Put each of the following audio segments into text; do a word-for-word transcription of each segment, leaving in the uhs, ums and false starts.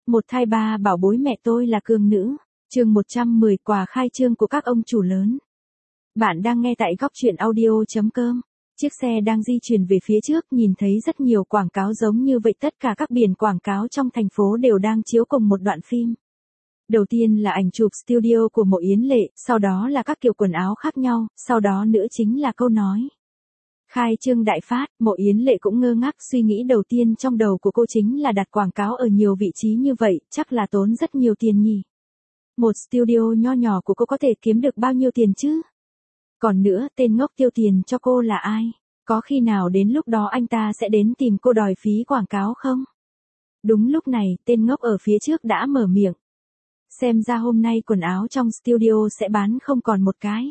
Một thai ba bảo bối mẹ tôi là cường nữ. Chương một trăm mười quà khai trương của các ông chủ lớn. Bạn đang nghe tại góc truyện audio chấm com. Chiếc xe đang di chuyển về phía trước, nhìn thấy rất nhiều quảng cáo giống như vậy, tất cả các biển quảng cáo trong thành phố đều đang chiếu cùng một đoạn phim. Đầu tiên là ảnh chụp studio của Mộ Yến Lệ, sau đó là các kiểu quần áo khác nhau, sau đó nữa chính là câu nói. Khai trương đại phát. Mộ Yến Lệ cũng ngơ ngác, suy nghĩ đầu tiên trong đầu của cô chính là đặt quảng cáo ở nhiều vị trí như vậy, chắc là tốn rất nhiều tiền nhỉ. Một studio nho nhỏ của cô có thể kiếm được bao nhiêu tiền chứ? Còn nữa, tên ngốc tiêu tiền cho cô là ai? Có khi nào đến lúc đó anh ta sẽ đến tìm cô đòi phí quảng cáo không? Đúng lúc này, tên ngốc ở phía trước đã mở miệng. Xem ra hôm nay quần áo trong studio sẽ bán không còn một cái.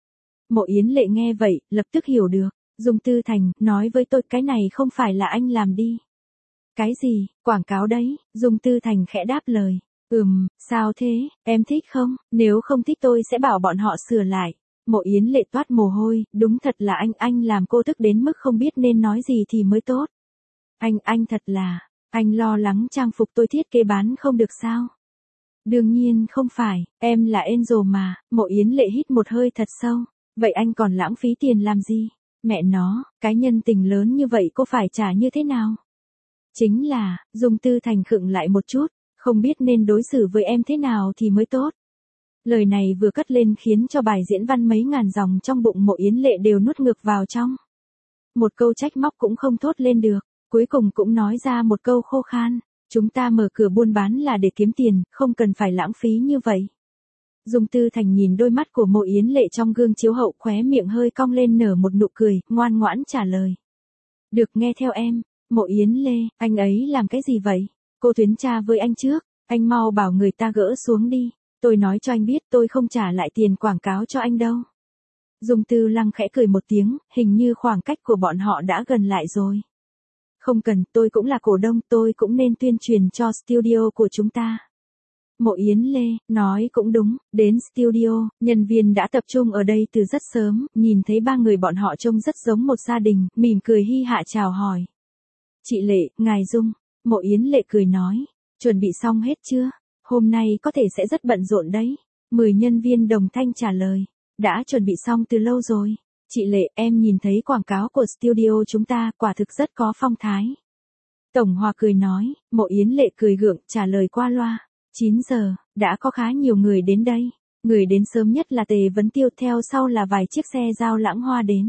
Mộ Yến Lệ nghe vậy, lập tức hiểu được. Dung Tư Thành, nói với tôi cái này không phải là anh làm đi. Cái gì, quảng cáo đấy? Dung Tư Thành khẽ đáp lời. Ừm, sao thế, em thích không? Nếu không thích tôi sẽ bảo bọn họ sửa lại. Mộ Yến Lệ toát mồ hôi, đúng thật là anh, anh làm cô tức đến mức không biết nên nói gì thì mới tốt. Anh, anh thật là, anh lo lắng trang phục tôi thiết kế bán không được sao? Đương nhiên không phải, em là Angel mà. Mộ Yến Lệ hít một hơi thật sâu. Vậy anh còn lãng phí tiền làm gì? Mẹ nó, cái nhân tình lớn như vậy cô phải trả như thế nào? Chính là, Dung Tư Thành khựng lại một chút, không biết nên đối xử với em thế nào thì mới tốt. Lời này vừa cất lên khiến cho bài diễn văn mấy ngàn dòng trong bụng Mộ Yến Lệ đều nuốt ngược vào trong. Một câu trách móc cũng không thốt lên được, cuối cùng cũng nói ra một câu khô khan. Chúng ta mở cửa buôn bán là để kiếm tiền, không cần phải lãng phí như vậy. Dung Tư Thành nhìn đôi mắt của Mộ Yến Lệ trong gương chiếu hậu, khóe miệng hơi cong lên nở một nụ cười, ngoan ngoãn trả lời. Được, nghe theo em. Mộ Yến Lệ, anh ấy làm cái gì vậy? Cô tuyến tra với anh trước, anh mau bảo người ta gỡ xuống đi. Tôi nói cho anh biết tôi không trả lại tiền quảng cáo cho anh đâu. Dung Tư Lăng khẽ cười một tiếng, hình như khoảng cách của bọn họ đã gần lại rồi. Không cần, tôi cũng là cổ đông, tôi cũng nên tuyên truyền cho studio của chúng ta. Mộ Yến Lê, nói cũng đúng, đến studio, nhân viên đã tập trung ở đây từ rất sớm, nhìn thấy ba người bọn họ trông rất giống một gia đình, mỉm cười hi hạ chào hỏi. Chị Lệ, ngài Dung. Mộ Yến Lệ cười nói, chuẩn bị xong hết chưa? Hôm nay có thể sẽ rất bận rộn đấy. Mười nhân viên đồng thanh trả lời, đã chuẩn bị xong từ lâu rồi. Chị Lệ, em nhìn thấy quảng cáo của studio chúng ta, quả thực rất có phong thái. Tổng Hòa cười nói. Mộ Yến Lệ cười gượng, trả lời qua loa. chín giờ, đã có khá nhiều người đến đây. Người đến sớm nhất là Tề Vấn Tiêu, theo sau là vài chiếc xe giao lãng hoa đến.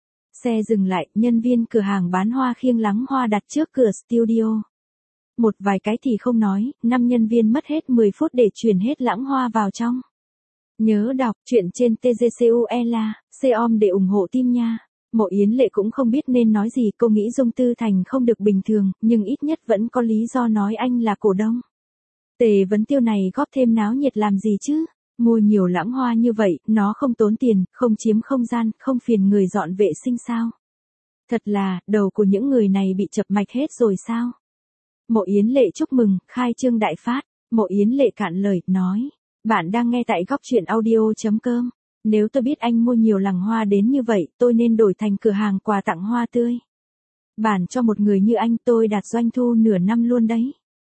Xe dừng lại, nhân viên cửa hàng bán hoa khiêng lắng hoa đặt trước cửa studio. Một vài cái thì không nói, năm nhân viên mất hết mười phút để chuyển hết lãng hoa vào trong. Nhớ đọc truyện trên tê giê xê u e la, com để ủng hộ team nha. Mộ Yến Lệ cũng không biết nên nói gì, cô nghĩ Dung Tư Thành không được bình thường, nhưng ít nhất vẫn có lý do nói anh là cổ đông. Tề Vấn Tiêu này góp thêm náo nhiệt làm gì chứ? Mua nhiều lãng hoa như vậy, nó không tốn tiền, không chiếm không gian, không phiền người dọn vệ sinh sao? Thật là, đầu của những người này bị chập mạch hết rồi sao? Mộ Yến Lệ chúc mừng, khai trương đại phát. Mộ Yến Lệ cạn lời, nói. Bạn đang nghe tại góc truyện audio chấm com. Nếu tôi biết anh mua nhiều làng hoa đến như vậy, tôi nên đổi thành cửa hàng quà tặng hoa tươi. Bản cho một người như anh tôi đạt doanh thu nửa năm luôn đấy.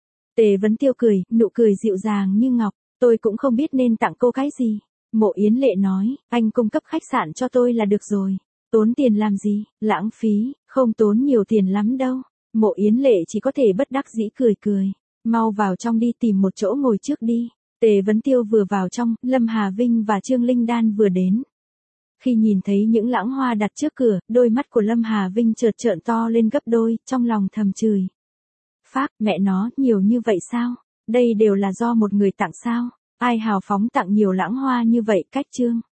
Tề Vấn Tiêu cười, nụ cười dịu dàng như ngọc. Tôi cũng không biết nên tặng cô cái gì. Mộ Yến Lệ nói, anh cung cấp khách sạn cho tôi là được rồi. Tốn tiền làm gì, lãng phí, không tốn nhiều tiền lắm đâu. Mộ Yến Lệ chỉ có thể bất đắc dĩ cười cười. Mau vào trong đi, tìm một chỗ ngồi trước đi. Tề Vấn Tiêu vừa vào trong, Lâm Hà Vinh và Trương Linh Đan vừa đến. Khi nhìn thấy những lãng hoa đặt trước cửa, đôi mắt của Lâm Hà Vinh chợt trợn to lên gấp đôi, trong lòng thầm chửi. Phác, mẹ nó, nhiều như vậy sao? Đây đều là do một người tặng sao? Ai hào phóng tặng nhiều lãng hoa như vậy, cách trương?